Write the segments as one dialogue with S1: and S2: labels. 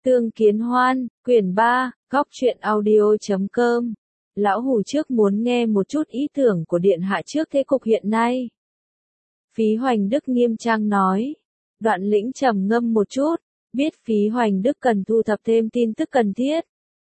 S1: Tương Kiến Hoan, quyển 3, góc truyện audio.com. Lão Hủ trước muốn nghe một chút ý tưởng của Điện Hạ trước thế cục hiện nay. Phí Hoành Đức nghiêm trang nói. Đoạn Lĩnh trầm ngâm một chút, biết Phí Hoành Đức cần thu thập thêm tin tức cần thiết.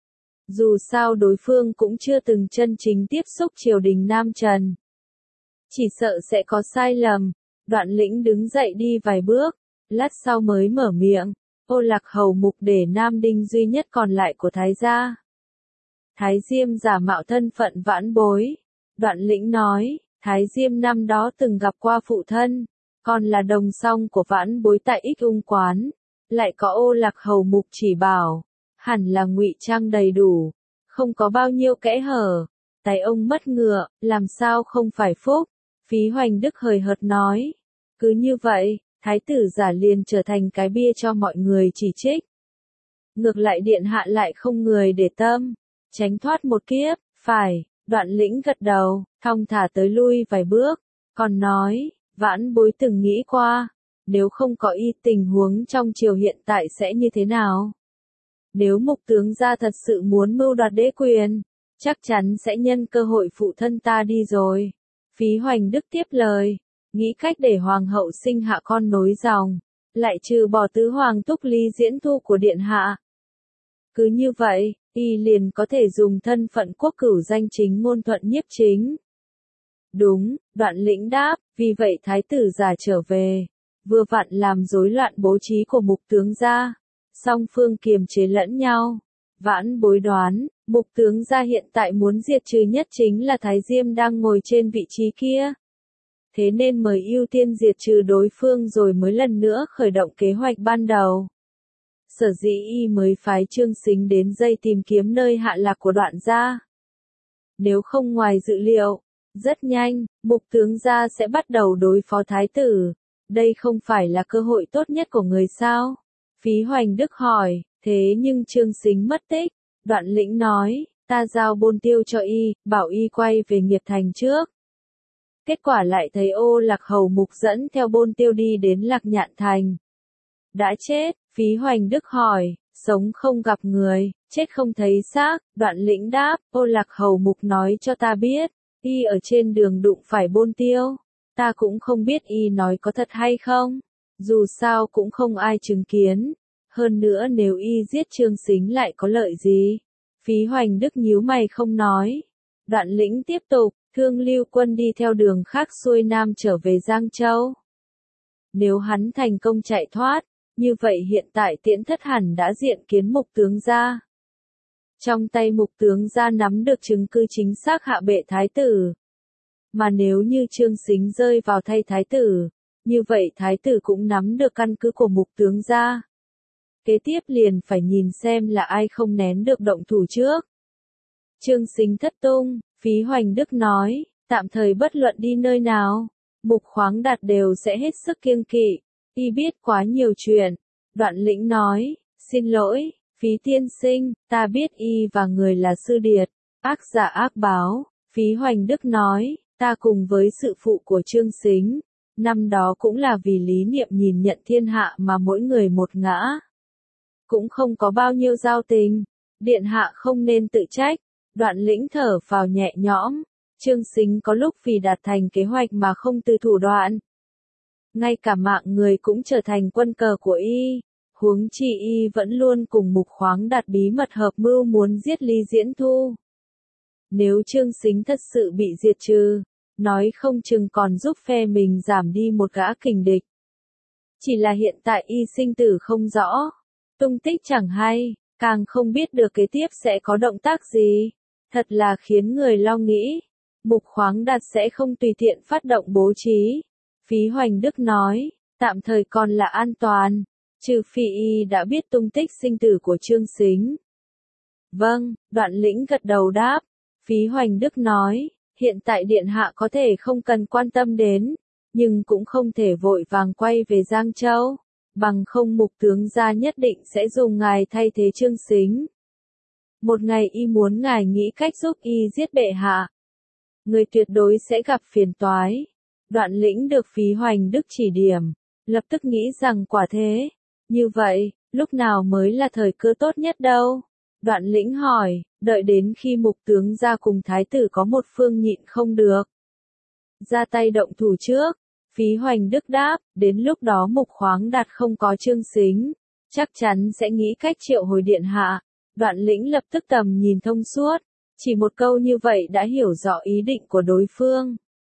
S1: Dù sao đối phương cũng chưa từng chân chính tiếp xúc triều đình Nam Trần. Chỉ sợ sẽ có sai lầm. Đoạn Lĩnh đứng dậy đi vài bước, lát sau mới mở miệng. Ô Lạc hầu mục để Nam Đinh duy nhất còn lại của Thái gia. Thái Diêm giả mạo thân phận vãn bối. Đoạn Lĩnh nói, Thái Diêm năm đó từng gặp qua phụ thân, còn là đồng song của vãn bối tại Ích Ung Quán. Lại có Ô Lạc hầu mục chỉ bảo, hẳn là ngụy trang đầy đủ, không có bao nhiêu kẽ hở. Tay ông mất ngựa, làm sao không phải phúc? Phí Hoành Đức hời hợt nói. Cứ như vậy, Thái tử giả liền trở thành cái bia cho mọi người chỉ trích. Ngược lại Điện Hạ lại không người để tâm, tránh thoát một kiếp, phải. Đoạn Lĩnh gật đầu, thong thả tới lui vài bước, còn nói, vãn bối từng nghĩ qua, nếu không có y tình huống trong triều hiện tại sẽ như thế nào? Nếu Mục tướng gia thật sự muốn mưu đoạt đế quyền, chắc chắn sẽ nhân cơ hội phụ thân ta đi rồi. Phí Hoành Đức tiếp lời, nghĩ cách để hoàng hậu sinh hạ con nối dòng, lại trừ bỏ tứ hoàng Túc Ly Diễn Thu của Điện Hạ. Cứ như vậy, y liền có thể dùng thân phận quốc cửu danh chính ngôn thuận nhiếp chính. Đúng, Đoạn Lĩnh đáp, vì vậy thái tử giả trở về, vừa vặn làm rối loạn bố trí của Mục tướng gia, song phương kiềm chế lẫn nhau. Vãn bối đoán, Mục tướng gia hiện tại muốn diệt trừ nhất chính là Thái Diêm đang ngồi trên vị trí kia. Thế nên mới ưu tiên diệt trừ đối phương rồi mới lần nữa khởi động kế hoạch ban đầu. Sở dĩ y mới phái Trương Sính đến dây tìm kiếm nơi hạ lạc của Đoạn gia. Nếu không ngoài dự liệu, rất nhanh, Mục tướng gia sẽ bắt đầu đối phó thái tử. Đây không phải là cơ hội tốt nhất của người sao? Phí Hoành Đức hỏi, thế nhưng Trương Sính mất tích. Đoạn Lĩnh nói, ta giao bôn tiêu cho y, bảo y quay về Nghiệp Thành trước. Kết quả lại thấy Ô Lạc hầu mục dẫn theo bôn tiêu đi đến Lạc Nhạn Thành. Đã chết, Phí Hoành Đức hỏi, sống không gặp người, chết không thấy xác. Đoạn Lĩnh đáp, Ô Lạc hầu mục nói cho ta biết, y ở trên đường đụng phải bôn tiêu. Ta cũng không biết y nói có thật hay không, dù sao cũng không ai chứng kiến. Hơn nữa nếu y giết Trương Sính lại có lợi gì? Phí Hoành Đức nhíu mày không nói. Đoạn Lĩnh tiếp tục, Thương Lưu Quân đi theo đường khác xuôi nam trở về Giang Châu. Nếu hắn thành công chạy thoát, như vậy hiện tại Tiễn Thất hẳn đã diện kiến Mục tướng gia. Trong tay Mục tướng gia nắm được chứng cứ chính xác hạ bệ thái tử. Mà nếu như Trương Sính rơi vào tay thái tử, như vậy thái tử cũng nắm được căn cứ của Mục tướng gia. Kế tiếp liền phải nhìn xem là ai không nén được động thủ trước. Trương Sính thất tung, Phí Hoành Đức nói, tạm thời bất luận đi nơi nào, Mục Khoáng Đạt đều sẽ hết sức kiêng kỵ, y biết quá nhiều chuyện. Đoạn Lĩnh nói, xin lỗi, Phí tiên sinh, ta biết y và người là Sư Điệt, ác giả ác báo. Phí Hoành Đức nói, ta cùng với sự phụ của Trương Sính, năm đó cũng là vì lý niệm nhìn nhận thiên hạ mà mỗi người một ngã. Cũng không có bao nhiêu giao tình, Điện Hạ không nên tự trách. Đoạn Lĩnh thở phào nhẹ nhõm, Trương Sính có lúc vì đạt thành kế hoạch mà không từ thủ đoạn. Ngay cả mạng người cũng trở thành quân cờ của y, huống chi y vẫn luôn cùng Mục Khoáng Đạt bí mật hợp mưu muốn giết Ly Diễn Thu. Nếu Trương Sính thật sự bị diệt trừ, nói không chừng còn giúp phe mình giảm đi một gã kình địch. Chỉ là hiện tại y sinh tử không rõ, tung tích chẳng hay, càng không biết được kế tiếp sẽ có động tác gì. Thật là khiến người lo nghĩ. Mục Khoáng Đạt sẽ không tùy tiện phát động bố trí. Phí Hoành Đức nói, tạm thời còn là an toàn, trừ phi y đã biết tung tích sinh tử của Trương Sính. Vâng, Đoạn Lĩnh gật đầu đáp. Phí Hoành Đức nói, hiện tại Điện Hạ có thể không cần quan tâm đến, nhưng cũng không thể vội vàng quay về Giang Châu, bằng không Mục tướng gia nhất định sẽ dùng ngài thay thế Trương Sính. Một ngày y muốn ngài nghĩ cách giúp y giết bệ hạ, người tuyệt đối sẽ gặp phiền toái. Đoạn Lĩnh được Phí Hoành Đức chỉ điểm, lập tức nghĩ rằng quả thế. Như vậy, Lúc nào mới là thời cơ tốt nhất đâu? Đoạn Lĩnh hỏi, đợi đến khi Mục tướng ra cùng thái tử có một phương nhịn không được. Ra tay động thủ trước. Phí Hoành Đức đáp, đến lúc đó Mục Khoáng Đạt không có Trương Sính, chắc chắn sẽ nghĩ cách triệu hồi điện hạ. Đoạn Lĩnh lập tức tầm nhìn thông suốt, chỉ một câu như vậy đã hiểu rõ ý định của đối phương.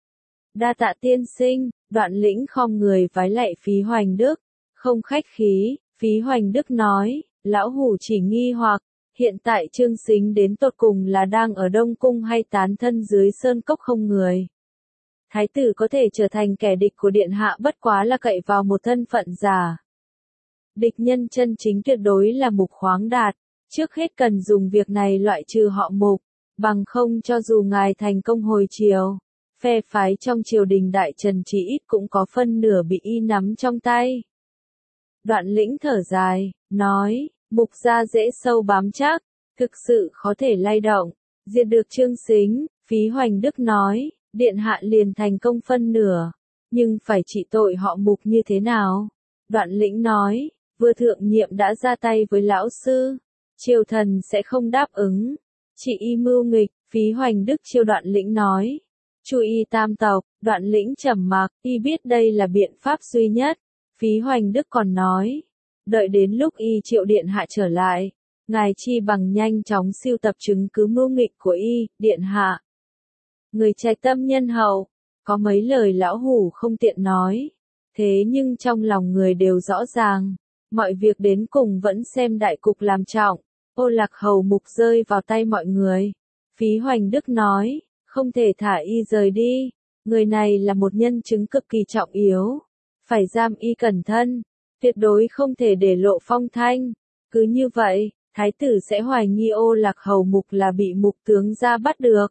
S1: Đa tạ tiên sinh, Đoạn Lĩnh khom người vái lạy Phí Hoành Đức, không khách khí. Phí Hoành Đức nói, lão hủ chỉ nghi hoặc, hiện tại Trương Sính đến tột cùng là đang ở Đông Cung hay tán thân dưới sơn cốc không người. Thái tử có thể trở thành kẻ địch của điện hạ bất quá là cậy vào một thân phận giả. Địch nhân chân chính tuyệt đối là Mục Khoáng Đạt, trước hết cần dùng việc này loại trừ họ Mục, bằng không cho dù ngài thành công hồi triều, phe phái trong triều đình đại trần chỉ ít cũng có phân nửa bị y nắm trong tay. Đoạn Lĩnh thở dài, nói, Mục gia dễ sâu bám chắc, thực sự khó thể lay động, diệt được Trương Sính. Phí Hoành Đức nói, điện hạ liền thành công phân nửa, nhưng phải trị tội họ Mục như thế nào? Đoạn Lĩnh nói, vừa thượng nhiệm đã ra tay với lão sư, triều thần sẽ không đáp ứng, chỉ y mưu nghịch. Phí Hoành Đức chiêu Đoạn Lĩnh nói, chu y tam tộc. Đoạn Lĩnh trầm mặc, y biết đây là biện pháp duy nhất. Phí Hoành Đức còn nói, đợi đến lúc y triệu điện hạ trở lại, ngài chi bằng nhanh chóng sưu tập chứng cứ mưu nghịch của y, điện hạ. Người trạch tâm nhân hậu, có mấy lời lão hủ không tiện nói, thế nhưng trong lòng người đều rõ ràng, mọi việc đến cùng vẫn xem đại cục làm trọng. Ô Lạc Hầu Mục rơi vào tay mọi người. Phí Hoành Đức nói, không thể thả y rời đi, người này là một nhân chứng cực kỳ trọng yếu, phải giam y cẩn thân, tuyệt đối không thể để lộ phong thanh, cứ như vậy, thái tử sẽ hoài nghi Ô Lạc Hầu Mục là bị Mục tướng gia bắt được.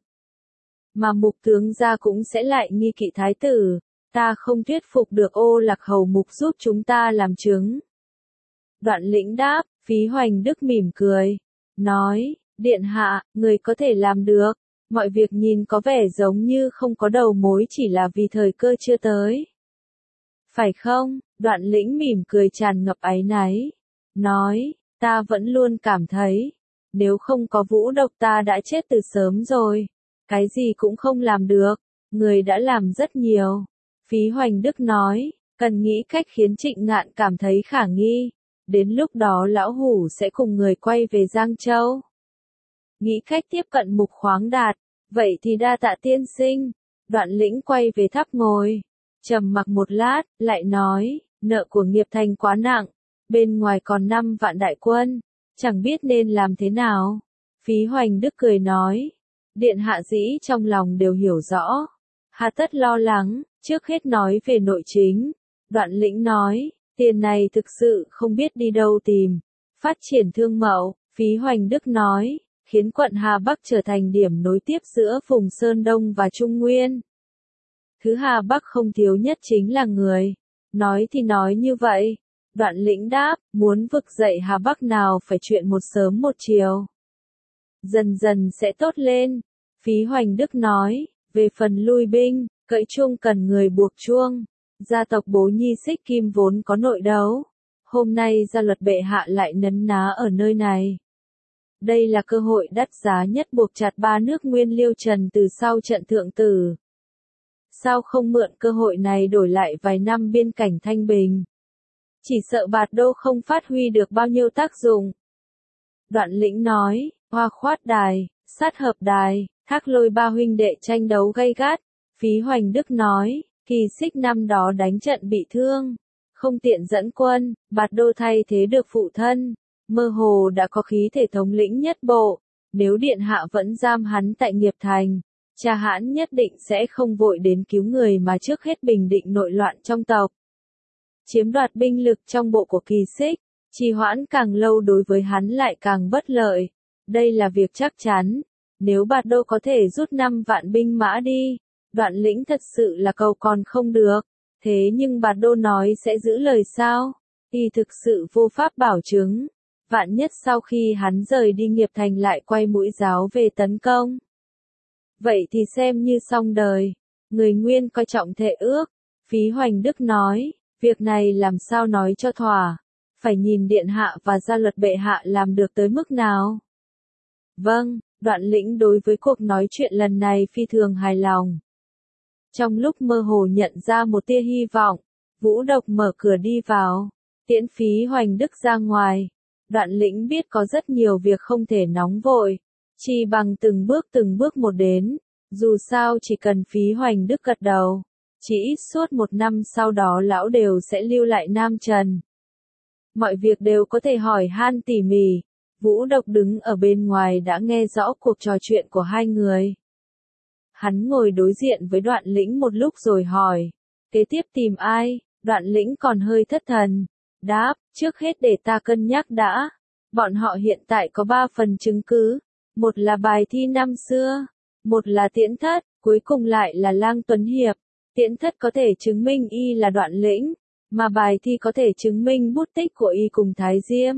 S1: Mà Mục tướng gia cũng sẽ lại nghi kỵ thái tử, ta không thuyết phục được Ô Lạc Hầu Mục giúp chúng ta làm chứng. Đoạn Lĩnh đáp, Phí Hoành Đức mỉm cười, nói, điện hạ, người có thể làm được, mọi việc nhìn có vẻ giống như không có đầu mối chỉ là vì thời cơ chưa tới. Phải không? Đoạn Lĩnh mỉm cười tràn ngập áy náy, nói, ta vẫn luôn cảm thấy, nếu không có vũ độc ta đã chết từ sớm rồi, cái gì cũng không làm được, người đã làm rất nhiều. Phí Hoành Đức nói, cần nghĩ cách khiến Trịnh Ngạn cảm thấy khả nghi, đến lúc đó lão hủ sẽ cùng người quay về Giang Châu. Nghĩ cách tiếp cận Mục Khoáng Đạt, vậy thì đa tạ tiên sinh. Đoạn Lĩnh quay về tháp ngồi, trầm mặc một lát, lại nói, nợ của Nghiệp Thành quá nặng, bên ngoài còn 5 vạn đại quân, chẳng biết nên làm thế nào. Phí Hoành Đức cười nói, điện hạ dĩ trong lòng đều hiểu rõ, hà tất lo lắng, trước hết nói về nội chính. Đoạn Lĩnh nói, tiền này thực sự không biết đi đâu tìm, phát triển thương mậu. Phí Hoành Đức nói, khiến quận Hà Bắc trở thành điểm nối tiếp giữa vùng Sơn Đông và Trung Nguyên. Thứ Hà Bắc không thiếu nhất chính là người. Nói thì nói như vậy. Đoạn Lĩnh đáp, muốn vực dậy Hà Bắc nào phải chuyện một sớm một chiều. Dần dần sẽ tốt lên. Phí Hoành Đức nói, về phần lui binh, cậy chuông cần người buộc chuông. Gia tộc Bố Nhi Xích Kim vốn có nội đấu. Hôm nay gia luật bệ hạ lại nấn ná ở nơi này. Đây là cơ hội đắt giá nhất buộc chặt 3 nước Nguyên Liêu Trần từ sau trận Thượng Tử. Sao không mượn cơ hội này đổi lại vài năm biên cảnh thanh bình? Chỉ sợ Bạt Đô không phát huy được bao nhiêu tác dụng. Đoạn Lĩnh nói, Hoa Khoát Đài, Sát Hợp Đài, Thác Lôi ba huynh đệ tranh đấu gay gắt. Phí Hoành Đức nói, Kỳ Xích năm đó đánh trận bị thương, không tiện dẫn quân, Bạt Đô thay thế được phụ thân, mơ hồ đã có khí thể thống lĩnh nhất bộ. Nếu điện hạ vẫn giam hắn tại Nghiệp Thành, cha hãn nhất định sẽ không vội đến cứu người mà trước hết bình định nội loạn trong tộc. Chiếm đoạt binh lực trong bộ của Kỳ Xích, trì hoãn càng lâu đối với hắn lại càng bất lợi. Đây là việc chắc chắn. Nếu Bạt Đô có thể rút 5 vạn binh mã đi, Đoạn Lĩnh thật sự là cầu còn không được. Thế nhưng Bạt Đô nói sẽ giữ lời sao? Y thực sự vô pháp bảo chứng. Vạn nhất sau khi hắn rời đi Nghiệp Thành lại quay mũi giáo về tấn công. Vậy thì xem như xong đời. Người Nguyên coi trọng thệ ước. Phí Hoành Đức nói, việc này làm sao nói cho thỏa. phải nhìn điện hạ và gia luật bệ hạ làm được tới mức nào. Vâng, Đoạn Lĩnh đối với cuộc nói chuyện lần này phi thường hài lòng. Trong lúc mơ hồ nhận ra một tia hy vọng, Vũ Độc mở cửa đi vào, tiễn Phí Hoành Đức ra ngoài. Đoạn Lĩnh biết có rất nhiều việc không thể nóng vội, chỉ bằng từng bước một đến, dù sao chỉ cần Phí Hoành Đức gật đầu, chỉ ít suốt 1 năm sau đó lão đều sẽ lưu lại Nam Trần. Mọi việc đều có thể hỏi han tỉ mỉ. Vũ Độc đứng ở bên ngoài đã nghe rõ cuộc trò chuyện của hai người. Hắn ngồi đối diện với Đoạn Lĩnh một lúc rồi hỏi, kế tiếp tìm ai? Đoạn Lĩnh còn hơi thất thần, đáp, trước hết để ta cân nhắc đã. Bọn họ hiện tại có 3 phần chứng cứ, một là bài thi năm xưa, một là Tiễn Thất, cuối cùng lại là Lang Tuấn Hiệp. Tiễn Thất có thể chứng minh y là Đoạn Lĩnh, mà bài thi có thể chứng minh bút tích của y cùng Thái Diêm.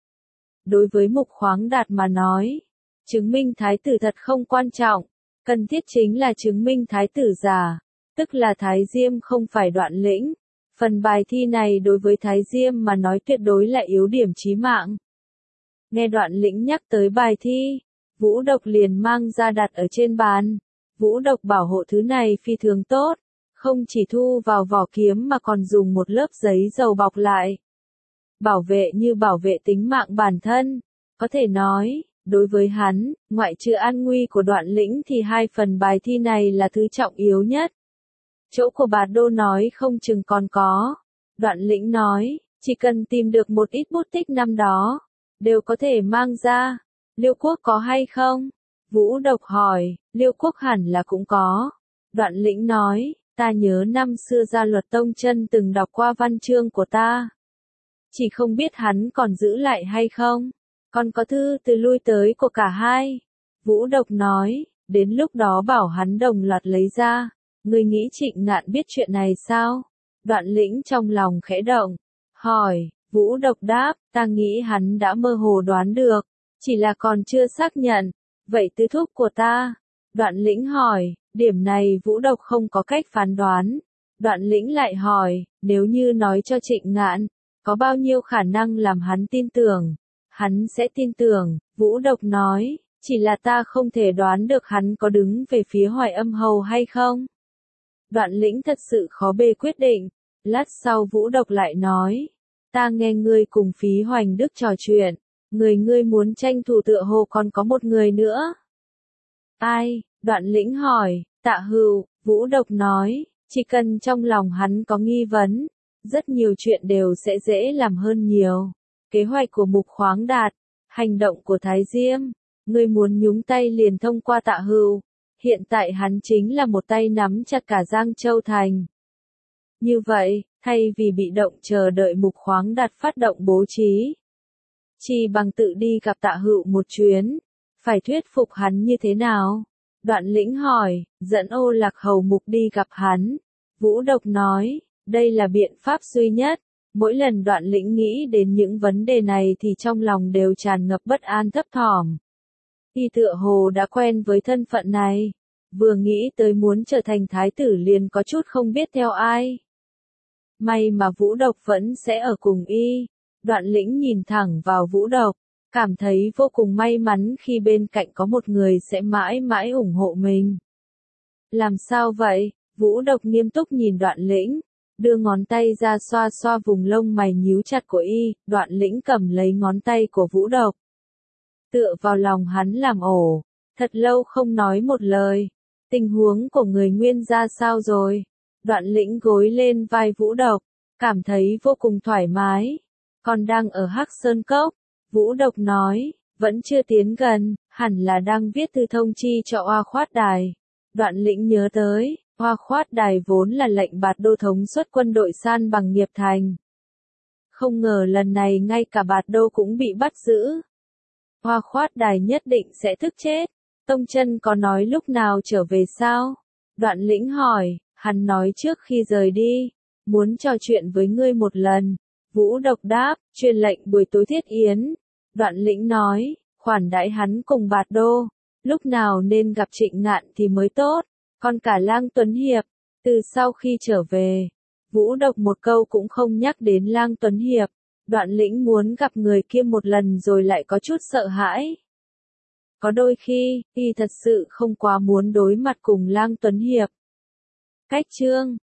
S1: Đối với Mục Khoáng Đạt mà nói, chứng minh thái tử thật không quan trọng, cần thiết chính là chứng minh thái tử giả, tức là Thái Diêm không phải Đoạn Lĩnh. Phần bài thi này đối với Thái Diêm mà nói tuyệt đối là yếu điểm chí mạng. Nghe Đoạn Lĩnh nhắc tới bài thi, Vũ Độc liền mang ra đặt ở trên bàn. Vũ Độc bảo hộ thứ này phi thường tốt, không chỉ thu vào vỏ kiếm mà còn dùng một lớp giấy dầu bọc lại. Bảo vệ như bảo vệ tính mạng bản thân, có thể nói, đối với hắn, ngoại trừ an nguy của Đoạn Lĩnh thì 2 phần bài thi này là thứ trọng yếu nhất. Chỗ của bà Đô nói không chừng còn có. Đoạn Lĩnh nói, chỉ cần tìm được một ít bút tích năm đó, đều có thể mang ra. Liêu Quốc có hay không? Vũ Độc hỏi, Liêu Quốc hẳn là cũng có. Đoạn Lĩnh nói, ta nhớ năm xưa Gia Luật Tông Chân từng đọc qua văn chương của ta. Chỉ không biết hắn còn giữ lại hay không. Còn có thư từ lui tới của cả hai. Vũ Độc nói, đến lúc đó bảo hắn đồng loạt lấy ra. Ngươi nghĩ Trịnh Ngạn biết chuyện này sao? Đoạn Lĩnh trong lòng khẽ động, hỏi. Vũ Độc đáp, ta nghĩ hắn đã mơ hồ đoán được, chỉ là còn chưa xác nhận. Vậy tứ thúc của ta? Đoạn Lĩnh hỏi, điểm này Vũ Độc không có cách phán đoán. Đoạn Lĩnh lại hỏi, nếu như nói cho Trịnh Ngạn, có bao nhiêu khả năng làm hắn tin tưởng? Hắn sẽ tin tưởng. Vũ Độc nói, chỉ là ta không thể đoán được hắn có đứng về phía Hoài Âm Hầu hay không. Đoạn Lĩnh thật sự khó bề quyết định. Lát sau Vũ Độc lại nói, ta nghe ngươi cùng Phí Hoành Đức trò chuyện, ngươi muốn tranh thủ tựa hồ còn có một người nữa. Ai? Đoạn Lĩnh hỏi. Tạ Hưu. Vũ Độc nói, chỉ cần trong lòng hắn có nghi vấn, rất nhiều chuyện đều sẽ dễ làm hơn nhiều. Kế hoạch của Mục Khoáng Đạt, hành động của Thái Diêm, ngươi muốn nhúng tay liền thông qua Tạ Hưu. Hiện tại hắn chính là một tay nắm chặt cả Giang Châu Thành. Như vậy, thay vì bị động chờ đợi Mục Khoáng Đạt phát động bố trí, chỉ bằng tự đi gặp Tạ Hưu một chuyến, phải thuyết phục hắn như thế nào? Đoạn Lĩnh hỏi, dẫn Ô Lạc Hầu Mục đi gặp hắn. Vũ Độc nói, đây là biện pháp duy nhất. Mỗi lần Đoạn Lĩnh nghĩ đến những vấn đề này thì trong lòng đều tràn ngập bất an thấp thỏm. Y tựa hồ đã quen với thân phận này, vừa nghĩ tới muốn trở thành thái tử liền có chút không biết theo ai. May mà Vũ Độc vẫn sẽ ở cùng y. Đoạn Lĩnh nhìn thẳng vào Vũ Độc, cảm thấy vô cùng may mắn khi bên cạnh có một người sẽ mãi mãi ủng hộ mình. Làm sao vậy? Vũ Độc nghiêm túc nhìn Đoạn Lĩnh, đưa ngón tay ra xoa xoa vùng lông mày nhíu chặt của y. Đoạn Lĩnh cầm lấy ngón tay của Vũ Độc, tựa vào lòng hắn làm ổ, thật lâu không nói một lời. Tình huống của người Nguyên ra sao rồi? Đoạn Lĩnh gối lên vai Vũ Độc, cảm thấy vô cùng thoải mái. Còn đang ở Hắc Sơn Cốc. Vũ Độc nói, vẫn chưa tiến gần, hẳn là đang viết thư thông chi cho Oa Khoát Đài. Đoạn Lĩnh nhớ tới, Oa Khoát Đài vốn là lệnh Bạt Đô thống suất quân đội san bằng Nghiệp Thành. Không ngờ lần này ngay cả Bạt Đô cũng bị bắt giữ. Oa Khoát Đài nhất định sẽ thức chết. Tông Chân có nói lúc nào trở về sao? Đoạn Lĩnh hỏi, hắn nói trước khi rời đi, muốn trò chuyện với ngươi một lần. Vũ Độc đáp, truyền lệnh buổi tối thiết yến. Đoạn Lĩnh nói, khoản đãi hắn cùng Bạt Đô, lúc nào nên gặp Trịnh Ngạn thì mới tốt, còn cả Lang Tuấn Hiệp. Từ sau khi trở về, Vũ Độc một câu cũng không nhắc đến Lang Tuấn Hiệp. Đoạn Lĩnh muốn gặp người kia một lần rồi lại có chút sợ hãi. Có đôi khi, y thật sự không quá muốn đối mặt cùng Lang Tuấn Hiệp. Cách chương